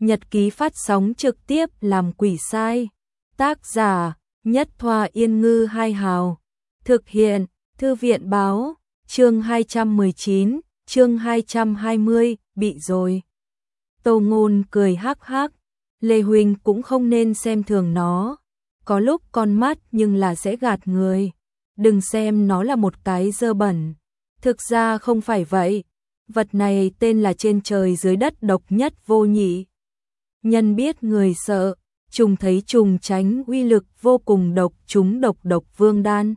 Nhật ký phát sóng trực tiếp làm quỷ sai. Tác giả Nhất Thoa Yên Ngư Hai Hào. Thực hiện Thư viện Báo. Chương 219, chương 220, bị rồi. Tô Ngôn cười hắc hắc. Lê Huỳnh cũng không nên xem thường nó. Có lúc con mắt nhưng là sẽ gạt người. Đừng xem nó là một cái dơ bẩn. Thực ra không phải vậy. Vật này tên là trên trời dưới đất độc nhất vô nhị. Nhân biết người sợ, trùng thấy trùng tránh, uy lực vô cùng độc, chúng độc vương đan.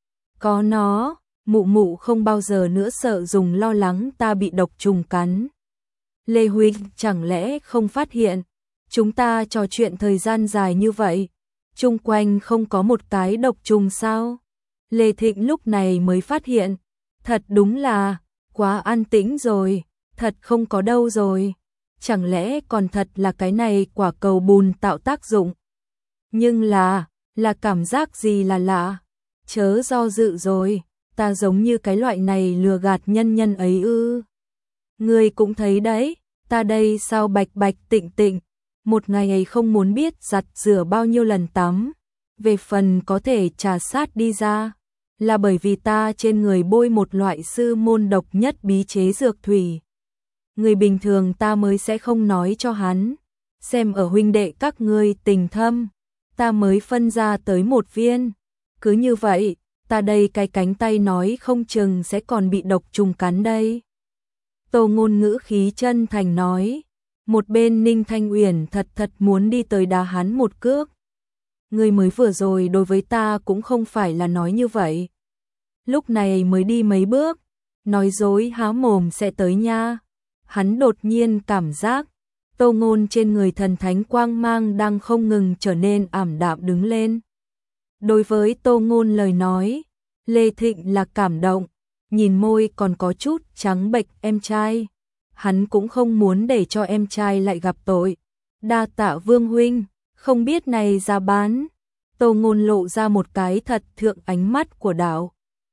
Có nó, mụ mụ không bao giờ nữa sợ dùng lo lắng ta bị độc trùng cắn. Lê Huỳnh chẳng lẽ không phát hiện, chúng ta trò chuyện thời gian dài như vậy, chung quanh không có một cái độc trùng sao? Lê Thịnh lúc này mới phát hiện, thật đúng là, quá an tĩnh rồi, thật không có đâu rồi. Chẳng lẽ còn thật là cái này quả cầu bùn tạo tác dụng? Nhưng là cảm giác gì là lạ? Chớ do dự rồi, ta giống như cái loại này lừa gạt nhân ấy ư? Ngươi cũng thấy đấy, ta đây sao bạch tịnh, một ngày ấy không muốn biết giặt rửa bao nhiêu lần tắm. Về phần có thể trà sát đi ra, là bởi vì ta trên người bôi một loại sư môn độc nhất bí chế dược thủy. Người bình thường ta mới sẽ không nói cho hắn. Xem ở huynh đệ các ngươi tình thâm, ta mới phân ra tới một viên. Cứ như vậy, ta đây cái cánh tay nói không chừng sẽ còn bị độc trùng cắn đây. Tô Ngôn ngữ khí chân thành nói. Một bên Ninh Thanh Uyển thật muốn đi tới đá hắn một cước. Người mới vừa rồi đối với ta cũng không phải là nói như vậy. Lúc này mới đi mấy bước, nói dối há mồm sẽ tới nha. Hắn đột nhiên cảm giác, Tô Ngôn trên người thần thánh quang mang đang không ngừng trở nên ảm đạm đứng lên. Đối với Tô Ngôn lời nói, Lê Thịnh là cảm động, nhìn môi còn có chút trắng bệch em trai. Hắn cũng không muốn để cho em trai lại gặp tội. Đa tạ Vương huynh, không biết này giá bán. Tô Ngôn lộ ra một cái thật thượng ánh mắt của đạo.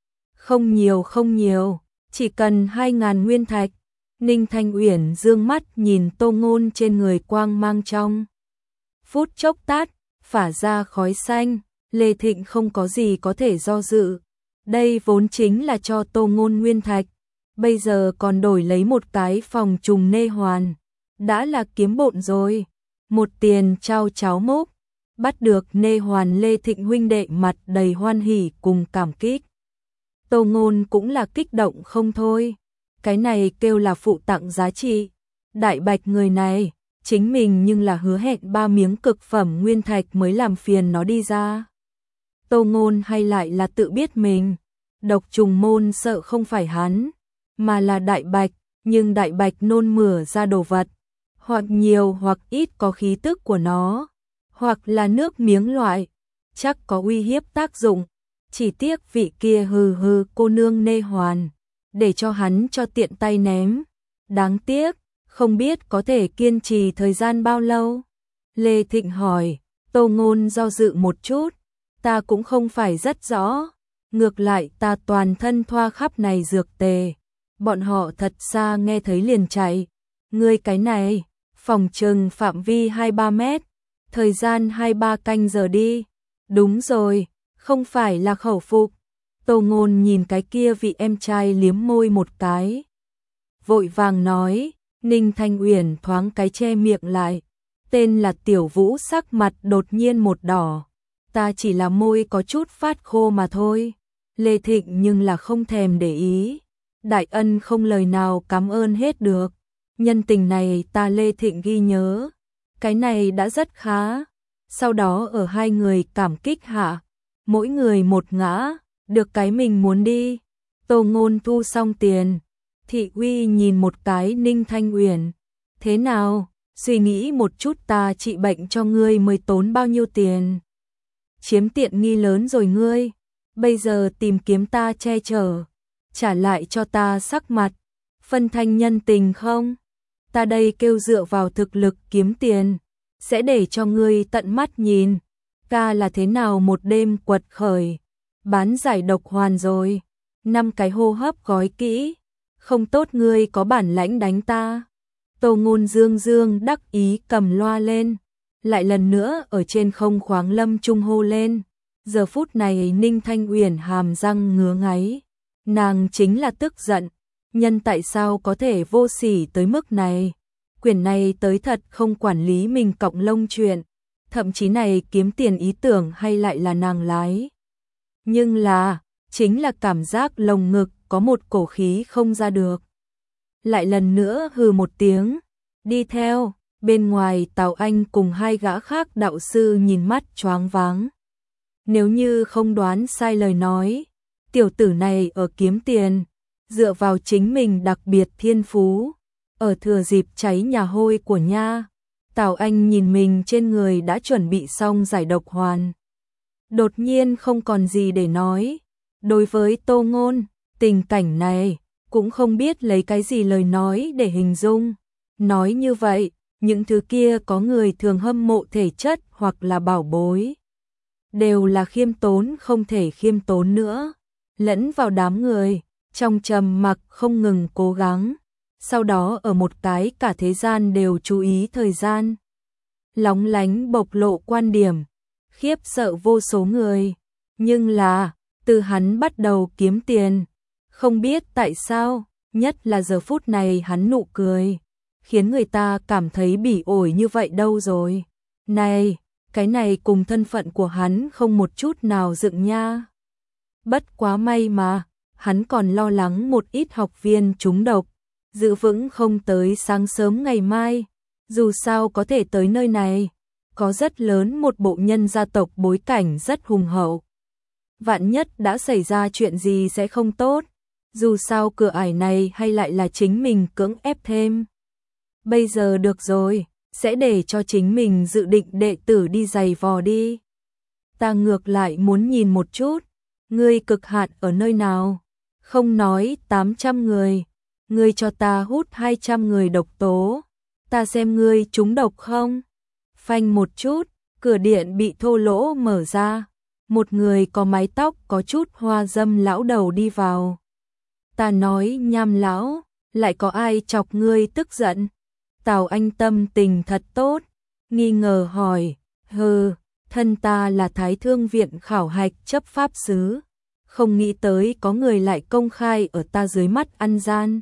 Không nhiều, chỉ cần 2.000 nguyên thạch. Ninh Thanh Uyển dương mắt nhìn Tô Ngôn trên người quang mang trong. Phút chốc tát, phả ra khói xanh, Lê Thịnh không có gì có thể do dự. Đây vốn chính là cho Tô Ngôn nguyên thạch, bây giờ còn đổi lấy một cái phòng trùng nê hoàn. Đã là kiếm bộn rồi, một tiền trao cháo mốc. Bắt được nê hoàn, Lê Thịnh huynh đệ mặt đầy hoan hỉ cùng cảm kích. Tô Ngôn cũng là kích động không thôi. Cái này kêu là phụ tặng giá trị. Đại Bạch người này, chính mình nhưng là hứa hẹn 3 miếng cực phẩm nguyên thạch mới làm phiền nó đi ra. Tô Ngôn hay lại là tự biết mình. Độc trùng môn sợ không phải hắn, mà là Đại Bạch, nhưng Đại Bạch nôn mửa ra đồ vật. Hoặc nhiều hoặc ít có khí tức của nó, hoặc là nước miếng loại, chắc có uy hiếp tác dụng. Chỉ tiếc vị kia hừ cô nương nê hoàn, để cho hắn cho tiện tay ném. Đáng tiếc, không biết có thể kiên trì thời gian bao lâu. Lê Thịnh hỏi. Tô Ngôn do dự một chút. Ta cũng không phải rất rõ. Ngược lại ta toàn thân thoa khắp này dược tề. Bọn họ thật xa nghe thấy liền chạy. Ngươi cái này, phòng trừng phạm vi 2-3 mét. Thời gian 2-3 canh giờ đi. Đúng rồi, không phải là khẩu phục. Tô Ngôn nhìn cái kia vị em trai liếm môi một cái. Vội vàng nói. Ninh Thanh Uyển thoáng cái che miệng lại. Tên là Tiểu Vũ sắc mặt đột nhiên một đỏ. Ta chỉ là môi có chút phát khô mà thôi. Lê Thịnh nhưng là không thèm để ý. Đại ân không lời nào cảm ơn hết được. Nhân tình này ta Lê Thịnh ghi nhớ. Cái này đã rất khá. Sau đó ở hai người cảm kích hạ, mỗi người một ngã, được cái mình muốn đi. Tô Ngôn thu xong tiền. Thị uy nhìn một cái Ninh Thanh Uyển. Thế nào, suy nghĩ một chút ta trị bệnh cho ngươi mới tốn bao nhiêu tiền. Chiếm tiện nghi lớn rồi ngươi. Bây giờ tìm kiếm ta che chở. Trả lại cho ta sắc mặt. Phân thanh nhân tình không? Ta đây kêu dựa vào thực lực kiếm tiền. Sẽ để cho ngươi tận mắt nhìn. Ca là thế nào một đêm quật khởi. Bán giải độc hoàn rồi. 5 cái hô hấp gói kỹ. Không tốt ngươi có bản lãnh đánh ta. Tô Ngôn dương dương đắc ý cầm loa lên, lại lần nữa ở trên không khoáng Lâm Trung hô lên. Giờ phút này Ninh Thanh Uyển hàm răng ngứa ngáy, nàng chính là tức giận, nhân tại sao có thể vô sỉ tới mức này. Quyển này tới thật không quản lý mình cọng lông chuyện, thậm chí này kiếm tiền ý tưởng hay lại là nàng lái. Nhưng là, chính là cảm giác lồng ngực có một cổ khí không ra được. Lại lần nữa hừ một tiếng, đi theo, bên ngoài Tào Anh cùng hai gã khác đạo sư nhìn mắt choáng váng. Nếu như không đoán sai lời nói, tiểu tử này ở kiếm tiền, dựa vào chính mình đặc biệt thiên phú, ở thừa dịp cháy nhà hôi của nha. Tào Anh nhìn mình trên người đã chuẩn bị xong giải độc hoàn. Đột nhiên không còn gì để nói. Đối với Tô Ngôn, tình cảnh này, cũng không biết lấy cái gì lời nói để hình dung. Nói như vậy, những thứ kia có người thường hâm mộ thể chất hoặc là bảo bối. Đều là khiêm tốn không thể khiêm tốn nữa. Lẫn vào đám người, trong trầm mặc không ngừng cố gắng. Sau đó ở một cái cả thế gian đều chú ý thời gian. Lóng lánh bộc lộ quan điểm, khiếp sợ vô số người. Nhưng là, từ hắn bắt đầu kiếm tiền, không biết tại sao, nhất là giờ phút này hắn nụ cười, khiến người ta cảm thấy bỉ ổi như vậy đâu rồi. Này, cái này cùng thân phận của hắn không một chút nào dựng nha. Bất quá may mà, hắn còn lo lắng một ít học viên trúng độc, giữ vững không tới sáng sớm ngày mai. Dù sao có thể tới nơi này, có rất lớn một bộ nhân gia tộc bối cảnh rất hùng hậu. Vạn nhất đã xảy ra chuyện gì sẽ không tốt, dù sao cửa ải này hay lại là chính mình cưỡng ép thêm. Bây giờ được rồi, sẽ để cho chính mình dự định đệ tử đi giày vò đi. Ta ngược lại muốn nhìn một chút, ngươi cực hạn ở nơi nào? Không nói 800 người, ngươi cho ta hút 200 người độc tố, ta xem ngươi trúng độc không? Phanh một chút, cửa điện bị thô lỗ mở ra, một người có mái tóc có chút hoa dâm lão đầu đi vào. Ta nói Nham lão, lại có ai chọc ngươi tức giận? Tào Anh tâm tình thật tốt, nghi ngờ hỏi, hừ, thân ta là Thái Thương viện khảo hạch chấp pháp sứ, không nghĩ tới có người lại công khai ở ta dưới mắt ăn gian.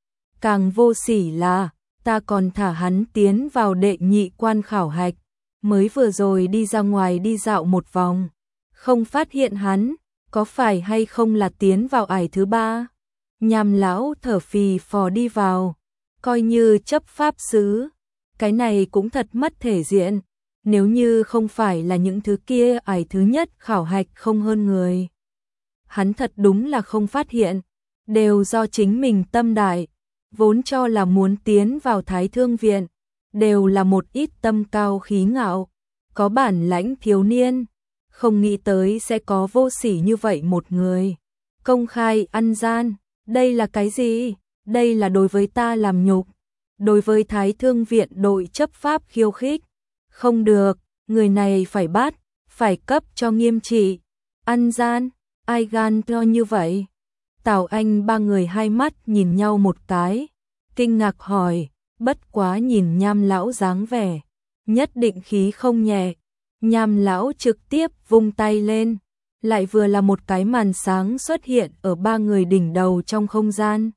Càng vô sỉ là, ta còn thả hắn tiến vào đệ nhị quan khảo hạch, mới vừa rồi đi ra ngoài đi dạo một vòng, không phát hiện hắn, có phải hay không là tiến vào ải thứ ba. Nham lão thở phì phò đi vào, coi như chấp pháp sứ, cái này cũng thật mất thể diện, nếu như không phải là những thứ kia ải thứ nhất khảo hạch không hơn người. Hắn thật đúng là không phát hiện, đều do chính mình tâm đại, vốn cho là muốn tiến vào Thái Thương viện, đều là một ít tâm cao khí ngạo, có bản lãnh thiếu niên, không nghĩ tới sẽ có vô sỉ như vậy một người. Công khai ăn gian, đây là cái gì? Đây là đối với ta làm nhục, đối với Thái Thương viện đội chấp pháp khiêu khích. Không được, người này phải bắt, phải cấp cho nghiêm trị. Ăn gian, ai gan to như vậy? Tào Anh ba người hai mắt nhìn nhau một cái, kinh ngạc hỏi, bất quá nhìn Nham lão dáng vẻ, nhất định khí không nhẹ. Nham lão trực tiếp vung tay lên, lại vừa là một cái màn sáng xuất hiện ở ba người đỉnh đầu trong không gian.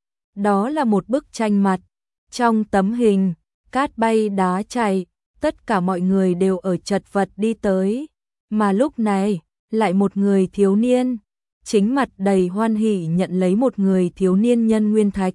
Đó là một bức tranh mặt, trong tấm hình, cát bay đá chảy, tất cả mọi người đều ở chật vật đi tới, mà lúc này, lại một người thiếu niên, chính mặt đầy hoan hỉ nhận lấy một người thiếu niên nhân nguyên thạch.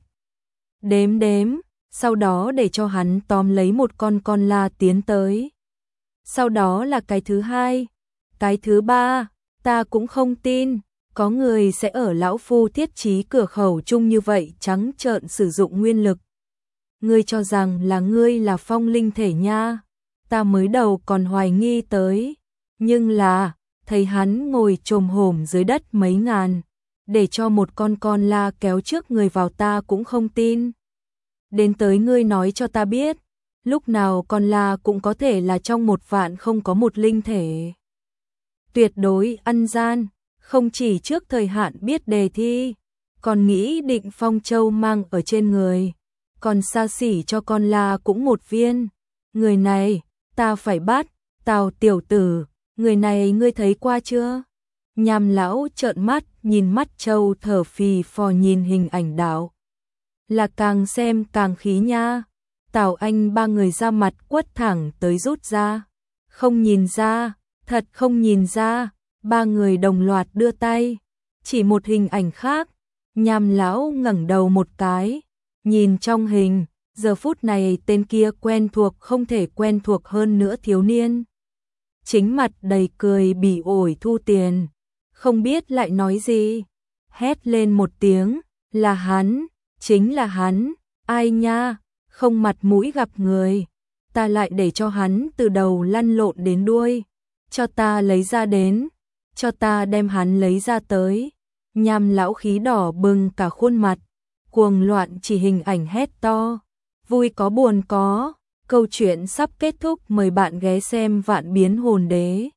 Đếm đếm, sau đó để cho hắn tóm lấy một con la tiến tới. Sau đó là cái thứ hai, cái thứ ba, ta cũng không tin, có người sẽ ở lão phu thiết trí cửa khẩu chung như vậy trắng trợn sử dụng nguyên lực. Ngươi cho rằng là ngươi là phong linh thể nha, ta mới đầu còn hoài nghi tới, nhưng là, thấy hắn ngồi chồm hổm dưới đất mấy ngàn, để cho một con la kéo trước người vào ta cũng không tin. Đến tới ngươi nói cho ta biết, lúc nào con la cũng có thể là trong 1.000.000 không có một linh thể. Tuyệt đối ăn gian, không chỉ trước thời hạn biết đề thi, còn nghĩ định Phong Châu mang ở trên người. còn xa xỉ cho con la cũng một viên. Người này, ta phải bắt, Tào tiểu tử, người này ngươi thấy qua chưa? Nham lão trợn mắt, nhìn mắt trâu thở phì phò nhìn hình ảnh đạo. Là càng xem càng khí nha. Tào Anh ba người ra mặt quất thẳng tới rút ra. Không nhìn ra, thật không nhìn ra, ba người đồng loạt đưa tay. Chỉ một hình ảnh khác, Nham lão ngẩng đầu một cái, nhìn trong hình, giờ phút này tên kia quen thuộc không thể quen thuộc hơn nữa thiếu niên. Chính mặt đầy cười bỉ ổi thu tiền, không biết lại nói gì, hét lên một tiếng, là hắn, chính là hắn, ai nha, không mặt mũi gặp người, ta lại để cho hắn từ đầu lăn lộn đến đuôi, cho ta lấy ra đến, cho ta đem hắn lấy ra tới. Nham lão khí đỏ bừng cả khuôn mặt, cuồng loạn chỉ hình ảnh hét to, vui có buồn có, câu chuyện sắp kết thúc, mời bạn ghé xem Vạn Biến Hồn Đế.